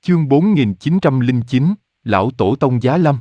Chương 4909, Lão Tổ Tông Giá Lâm.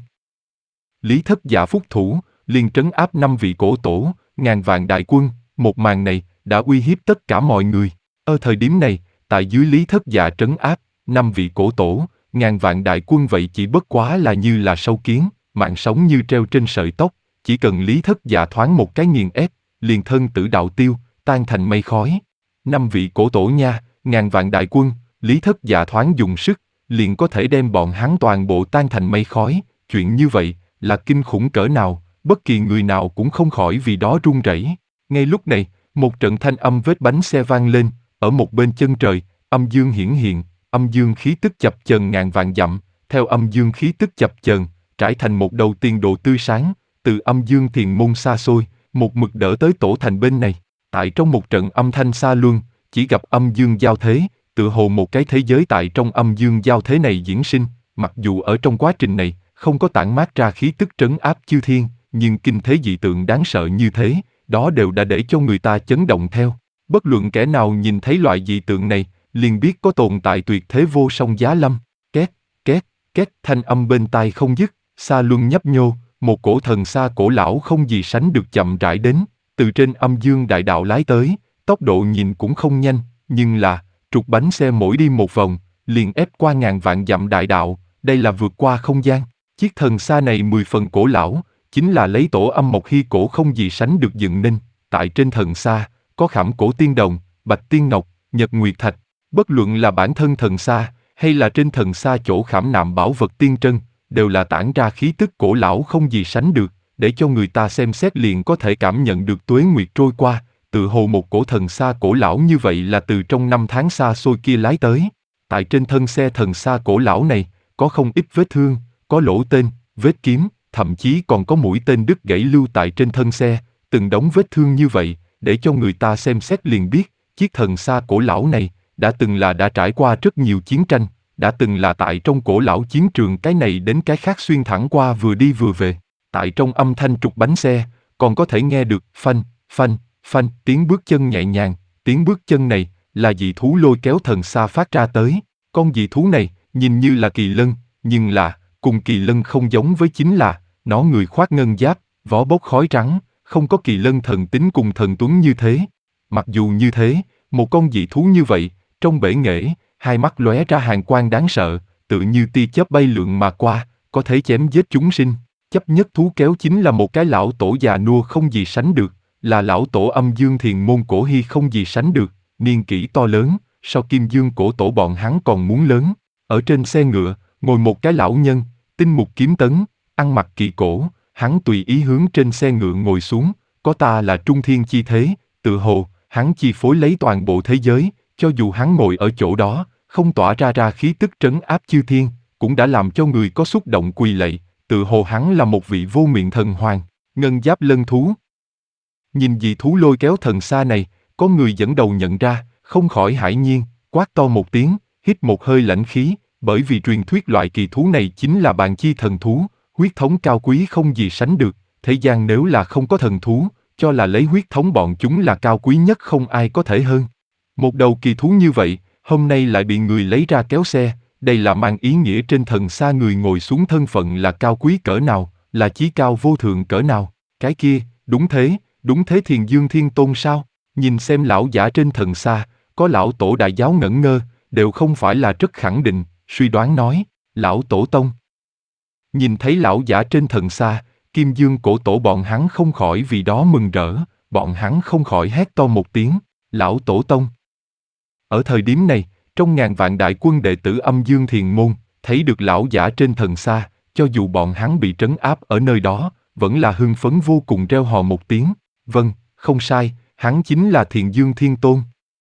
Lý Thất Dạ phúc thủ, liền trấn áp 5 vị cổ tổ, ngàn vạn đại quân, một màn này đã uy hiếp tất cả mọi người. Ở thời điểm này, tại dưới Lý Thất Dạ trấn áp, 5 vị cổ tổ, ngàn vạn đại quân vậy chỉ bất quá là như là sâu kiến, mạng sống như treo trên sợi tóc, chỉ cần Lý Thất Dạ thoáng một cái nghiền ép, liền thân tử đạo tiêu, tan thành mây khói. 5 vị cổ tổ nha, ngàn vạn đại quân, Lý Thất Dạ thoáng dùng sức, liền có thể đem bọn hắn toàn bộ tan thành mây khói. Chuyện như vậy là kinh khủng cỡ nào, bất kỳ người nào cũng không khỏi vì đó run rẩy. Ngay lúc này, một trận thanh âm vết bánh xe vang lên, ở một bên chân trời, âm dương hiển hiện, âm dương khí tức chập chờn ngàn vạn dặm, theo âm dương khí tức chập chờn, trải thành một đầu tiền đồ tươi sáng, từ âm dương thiền môn xa xôi, một mực đỡ tới tổ thành bên này. Tại trong một trận âm thanh xa luân, chỉ gặp âm dương giao thế, tựa hồ một cái thế giới tại trong âm dương giao thế này diễn sinh, mặc dù ở trong quá trình này, không có tản mát ra khí tức trấn áp chư thiên, nhưng kinh thế dị tượng đáng sợ như thế, đó đều đã để cho người ta chấn động theo. Bất luận kẻ nào nhìn thấy loại dị tượng này, liền biết có tồn tại tuyệt thế vô song giá lâm. Két, két, két, thanh âm bên tai không dứt, xa luân nhấp nhô, một cổ thần xa cổ lão không gì sánh được chậm rãi đến, từ trên âm dương đại đạo lái tới, tốc độ nhìn cũng không nhanh, nhưng là, trục bánh xe mỗi đi một vòng, liền ép qua ngàn vạn dặm đại đạo, đây là vượt qua không gian. Chiếc thần xa này 10 phần cổ lão, chính là lấy tổ âm mộc hy cổ không gì sánh được dựng nên. Tại trên thần xa, có khảm cổ tiên đồng, bạch tiên ngọc, nhật nguyệt thạch. Bất luận là bản thân thần xa, hay là trên thần xa chỗ khảm nạm bảo vật tiên trân, đều là tản ra khí tức cổ lão không gì sánh được, để cho người ta xem xét liền có thể cảm nhận được tuế nguyệt trôi qua, tự hồ một cổ thần xa cổ lão như vậy là từ trong năm tháng xa xôi kia lái tới. Tại trên thân xe thần xa cổ lão này, có không ít vết thương, có lỗ tên, vết kiếm, thậm chí còn có mũi tên đứt gãy lưu tại trên thân xe, từng đống vết thương như vậy, để cho người ta xem xét liền biết, chiếc thần xa cổ lão này, đã trải qua rất nhiều chiến tranh, đã từng là tại trong cổ lão chiến trường cái này đến cái khác xuyên thẳng qua vừa đi vừa về. Tại trong âm thanh trục bánh xe, còn có thể nghe được phanh, phanh, phanh, tiếng bước chân nhẹ nhàng, tiếng bước chân này là dị thú lôi kéo thần xa phát ra tới. Con dị thú này nhìn như là kỳ lân, nhưng là cùng kỳ lân không giống với chính là nó người khoác ngân giáp, vỏ bốc khói trắng, không có kỳ lân thần tính cùng thần tuấn như thế. Mặc dù như thế, một con dị thú như vậy, trong bể nghệ, hai mắt lóe ra hàn quang đáng sợ, tự như tia chớp bay lượn mà qua, có thể chém giết chúng sinh. Chấp nhất thú kéo chính là một cái lão tổ già nua không gì sánh được, là lão tổ âm dương thiền môn cổ hy không gì sánh được, niên kỷ to lớn, so kim dương cổ tổ bọn hắn còn muốn lớn. Ở trên xe ngựa, ngồi một cái lão nhân, tinh mục kiếm tấn, ăn mặc kỳ cổ, hắn tùy ý hướng trên xe ngựa ngồi xuống, có ta là trung thiên chi thế, tự hồ, hắn chi phối lấy toàn bộ thế giới, cho dù hắn ngồi ở chỗ đó, không tỏa ra khí tức trấn áp chư thiên, cũng đã làm cho người có xúc động quỳ lạy, tự hồ hắn là một vị vô miệng thần hoàng, ngân giáp lân thú. Nhìn dị thú lôi kéo thần xa này, có người dẫn đầu nhận ra, không khỏi hãi nhiên, quát to một tiếng, hít một hơi lãnh khí, bởi vì truyền thuyết loại kỳ thú này chính là bàn chi thần thú, huyết thống cao quý không gì sánh được, thế gian nếu là không có thần thú, cho là lấy huyết thống bọn chúng là cao quý nhất không ai có thể hơn. Một đầu kỳ thú như vậy, hôm nay lại bị người lấy ra kéo xe, đây là mang ý nghĩa trên thần xa người ngồi xuống thân phận là cao quý cỡ nào, là chí cao vô thượng cỡ nào. Cái kia, đúng thế Thiền Dương Thiên Tôn sao? Nhìn xem lão giả trên thần xa, có lão tổ đại giáo ngẩn ngơ, đều không phải là rất khẳng định, suy đoán nói, lão tổ tông. Nhìn thấy lão giả trên thần xa, Kim Dương cổ tổ bọn hắn không khỏi vì đó mừng rỡ, bọn hắn không khỏi hét to một tiếng, lão tổ tông. Ở thời điểm này, trong ngàn vạn đại quân đệ tử âm dương thiền môn, thấy được lão giả trên thần xa, cho dù bọn hắn bị trấn áp ở nơi đó, vẫn là hưng phấn vô cùng reo hò một tiếng, vâng, không sai, hắn chính là Thiền Dương Thiên Tôn.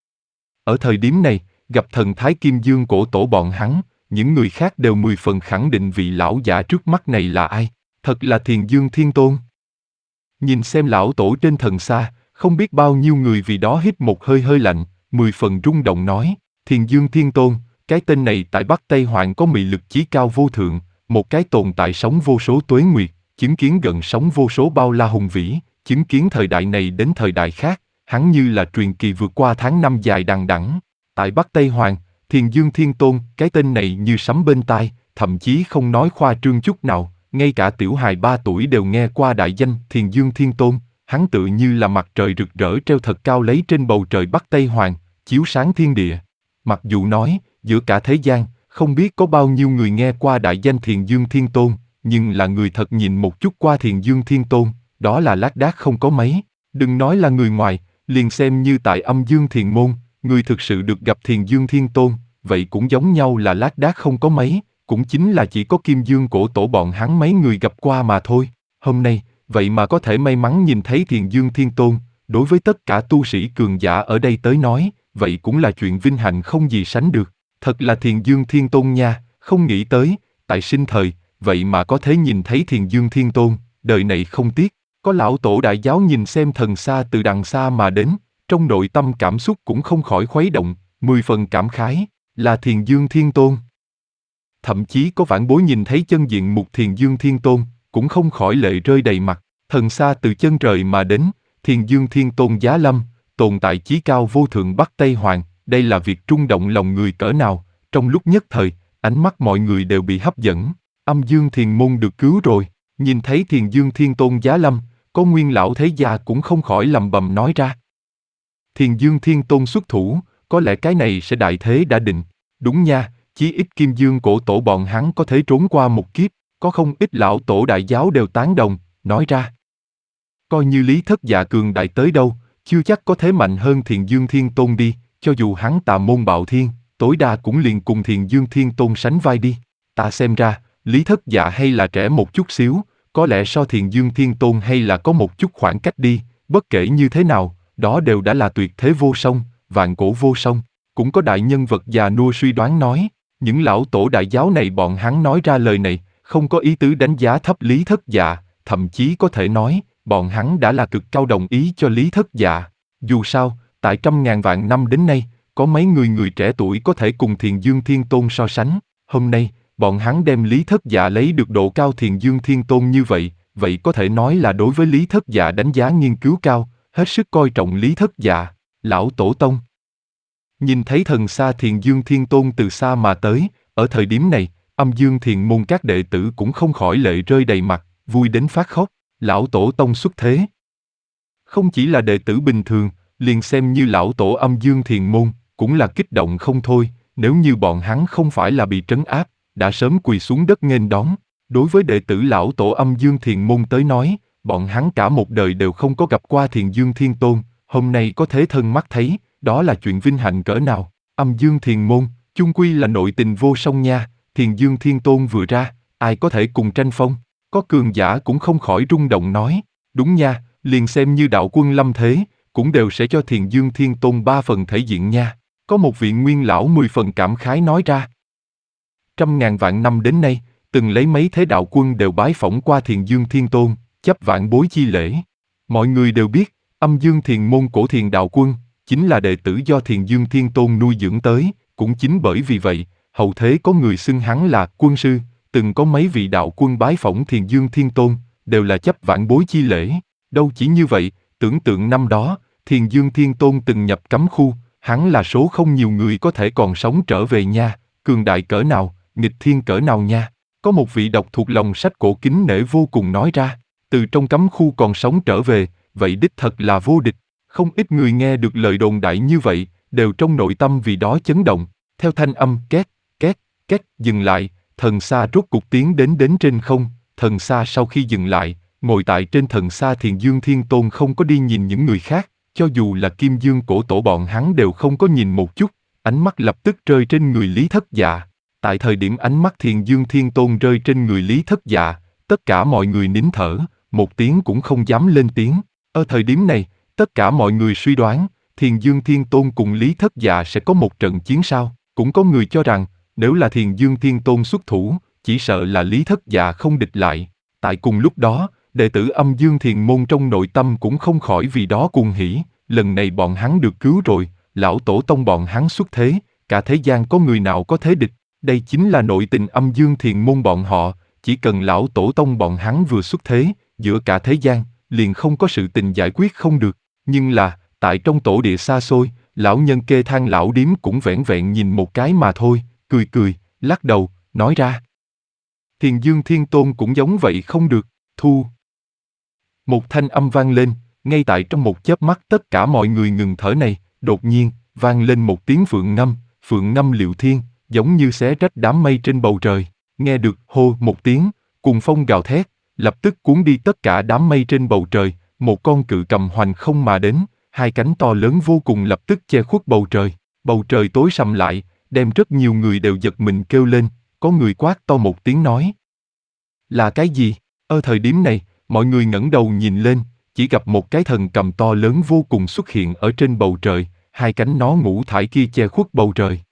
Ở thời điểm này, gặp thần thái Kim Dương cổ tổ bọn hắn, những người khác đều 10 phần khẳng định vị lão giả trước mắt này là ai, thật là Thiền Dương Thiên Tôn. Nhìn xem lão tổ trên thần xa, không biết bao nhiêu người vì đó hít một hơi lạnh, 10 phần rung động nói, Thiền Dương Thiên Tôn, cái tên này tại Bắc Tây Hoang có mị lực chí cao vô thượng, một cái tồn tại sống vô số tuế nguyệt, chứng kiến gần sống vô số bao la hùng vĩ, chứng kiến thời đại này đến thời đại khác, hắn như là truyền kỳ vượt qua tháng năm dài đằng đẵng. Tại Bắc Tây Hoang, Thiền Dương Thiên Tôn, cái tên này như sấm bên tai, thậm chí không nói khoa trương chút nào, ngay cả tiểu hài 3 tuổi đều nghe qua đại danh Thiền Dương Thiên Tôn, hắn tựa như là mặt trời rực rỡ treo thật cao lấy trên bầu trời Bắc Tây Hoàng, chiếu sáng thiên địa. Mặc dù nói, giữa cả thế gian, không biết có bao nhiêu người nghe qua đại danh Thiền Dương Thiên Tôn, nhưng là người thật nhìn một chút qua Thiền Dương Thiên Tôn, đó là lác đác không có mấy. Đừng nói là người ngoài, liền xem như tại Âm Dương Thiền Môn, người thực sự được gặp Thiền Dương Thiên Tôn, vậy cũng giống nhau là lác đác không có mấy, cũng chính là chỉ có Kim Dương Cổ Tổ bọn hắn mấy người gặp qua mà thôi. Hôm nay, vậy mà có thể may mắn nhìn thấy Thiền Dương Thiên Tôn, đối với tất cả tu sĩ cường giả ở đây tới nói, vậy cũng là chuyện vinh hạnh không gì sánh được. Thật là Thiền Dương Thiên Tôn nha, không nghĩ tới, tại sinh thời, vậy mà có thể nhìn thấy Thiền Dương Thiên Tôn, đời này không tiếc. Có lão tổ đại giáo nhìn xem thần xa từ đằng xa mà đến, trong nội tâm cảm xúc cũng không khỏi khuấy động, 10 phần cảm khái, là Thiền Dương Thiên Tôn. Thậm chí có vãn bối nhìn thấy chân diện mục Thiền Dương Thiên Tôn, cũng không khỏi lệ rơi đầy mặt, thần xa từ chân trời mà đến, Thiền Dương Thiên Tôn giá lâm, tồn tại chí cao vô thượng Bắc Tây Hoàng, đây là việc rung động lòng người cỡ nào, trong lúc nhất thời, ánh mắt mọi người đều bị hấp dẫn, Âm Dương Thiền Môn được cứu rồi, nhìn thấy Thiền Dương Thiên Tôn giá lâm, có nguyên lão thế gia cũng không khỏi lầm bầm nói ra. Thiền Dương Thiên Tôn xuất thủ, có lẽ cái này sẽ đại thế đã định. Đúng nha, chí ít Kim Dương Cổ Tổ bọn hắn có thể trốn qua một kiếp, có không ít lão tổ đại giáo đều tán đồng, nói ra. Coi như Lý Thất Dạ cường đại tới đâu, chưa chắc có thể mạnh hơn Thiền Dương Thiên Tôn đi, cho dù hắn tà môn bạo thiên, tối đa cũng liền cùng Thiền Dương Thiên Tôn sánh vai đi. Ta xem ra, Lý Thất Dạ hay là trẻ một chút xíu, có lẽ so Thiền Dương Thiên Tôn hay là có một chút khoảng cách đi, bất kể như thế nào, đó đều đã là tuyệt thế vô song, vạn cổ vô song. Cũng có đại nhân vật già nua suy đoán nói, những lão tổ đại giáo này bọn hắn nói ra lời này, không có ý tứ đánh giá thấp Lý Thất Dạ, thậm chí có thể nói, bọn hắn đã là cực cao đồng ý cho Lý Thất Dạ. Dù sao, tại trăm ngàn vạn năm đến nay, có mấy người trẻ tuổi có thể cùng Thiền Dương Thiên Tôn so sánh, hôm nay, bọn hắn đem Lý Thất Dạ lấy được độ cao Thiền Dương Thiên Tôn như vậy, vậy có thể nói là đối với Lý Thất Dạ đánh giá nghiên cứu cao, hết sức coi trọng Lý Thất Dạ, lão tổ tông. Nhìn thấy thần xa Thiền Dương Thiên Tôn từ xa mà tới, ở thời điểm này, Âm Dương Thiền Môn các đệ tử cũng không khỏi lệ rơi đầy mặt, vui đến phát khóc, lão tổ tông xuất thế. Không chỉ là đệ tử bình thường, liền xem như lão tổ Âm Dương Thiền Môn, cũng là kích động không thôi, nếu như bọn hắn không phải là bị trấn áp, đã sớm quỳ xuống đất nghênh đón. Đối với đệ tử lão tổ Âm Dương Thiền Môn tới nói, bọn hắn cả một đời đều không có gặp qua Thiền Dương Thiên Tôn, hôm nay có thể thân mắt thấy, đó là chuyện vinh hạnh cỡ nào. Âm Dương Thiền Môn, chung quy là nội tình vô song nha, Thiền Dương Thiên Tôn vừa ra, ai có thể cùng tranh phong, có cường giả cũng không khỏi rung động nói, đúng nha, liền xem như đạo quân lâm thế, cũng đều sẽ cho Thiền Dương Thiên Tôn 3 phần thể diện nha. Có một vị nguyên lão 10 phần cảm khái nói ra. Trăm ngàn vạn năm đến nay, từng lấy mấy thế đạo quân đều bái phỏng qua Thiền Dương Thiên Tôn, chấp vạn bối chi lễ. Mọi người đều biết, Âm Dương Thiền Môn cổ Thiền đạo quân, chính là đệ tử do Thiền Dương Thiên Tôn nuôi dưỡng tới, cũng chính bởi vì vậy, hậu thế có người xưng hắn là quân sư, từng có mấy vị đạo quân bái phỏng Thiền Dương Thiên Tôn, đều là chấp vạn bối chi lễ. Đâu chỉ như vậy, tưởng tượng năm đó, Thiền Dương Thiên Tôn từng nhập cấm khu, hắn là số không nhiều người có thể còn sống trở về nha, cường đại cỡ nào, nghịch thiên cỡ nào nha. Có một vị đọc thuộc lòng sách cổ kính nể vô cùng nói ra, từ trong cấm khu còn sống trở về, vậy đích thật là vô địch. Không ít người nghe được lời đồn đại như vậy, đều trong nội tâm vì đó chấn động. Theo thanh âm két, két, két dừng lại, thần xa rốt cục tiến đến trên không. Thần xa sau khi dừng lại, ngồi tại trên thần xa Thiền Dương Thiên Tôn không có đi nhìn những người khác, cho dù là Kim Dương Cổ Tổ bọn hắn đều không có nhìn một chút, ánh mắt lập tức rơi trên người Lý Thất Dạ. Tại thời điểm ánh mắt Thiền Dương Thiên Tôn rơi trên người Lý Thất Dạ, tất cả mọi người nín thở, một tiếng cũng không dám lên tiếng. Ở thời điểm này, tất cả mọi người suy đoán, Thiền Dương Thiên Tôn cùng Lý Thất Dạ sẽ có một trận chiến sao. Cũng có người cho rằng, nếu là Thiền Dương Thiên Tôn xuất thủ, chỉ sợ là Lý Thất Dạ không địch lại. Tại cùng lúc đó, đệ tử Âm Dương Thiền Môn trong nội tâm cũng không khỏi vì đó cuồng hỉ, lần này bọn hắn được cứu rồi, lão tổ tông bọn hắn xuất thế, cả thế gian có người nào có thế địch. Đây chính là nội tình Âm Dương Thiền Môn bọn họ, chỉ cần lão tổ tông bọn hắn vừa xuất thế, giữa cả thế gian, liền không có sự tình giải quyết không được. Nhưng là, tại trong tổ địa xa xôi, lão nhân kê than lão điếm cũng vẻn vẹn nhìn một cái mà thôi, cười cười, lắc đầu, nói ra. Thiền Dương Thiên Tôn cũng giống vậy không được, thu. Một thanh âm vang lên, ngay tại trong một chớp mắt tất cả mọi người ngừng thở này, đột nhiên, vang lên một tiếng phượng ngâm liệu thiên, giống như xé rách đám mây trên bầu trời, nghe được hô một tiếng, cuồng phong gào thét, lập tức cuốn đi tất cả đám mây trên bầu trời, một con cự cầm hoành không mà đến, hai cánh to lớn vô cùng lập tức che khuất bầu trời tối sầm lại, đem rất nhiều người đều giật mình kêu lên, có người quát to một tiếng nói. Là cái gì? Ở thời điểm này, mọi người ngẩng đầu nhìn lên, chỉ gặp một cái thần cầm to lớn vô cùng xuất hiện ở trên bầu trời, hai cánh nó ngũ thải kia che khuất bầu trời.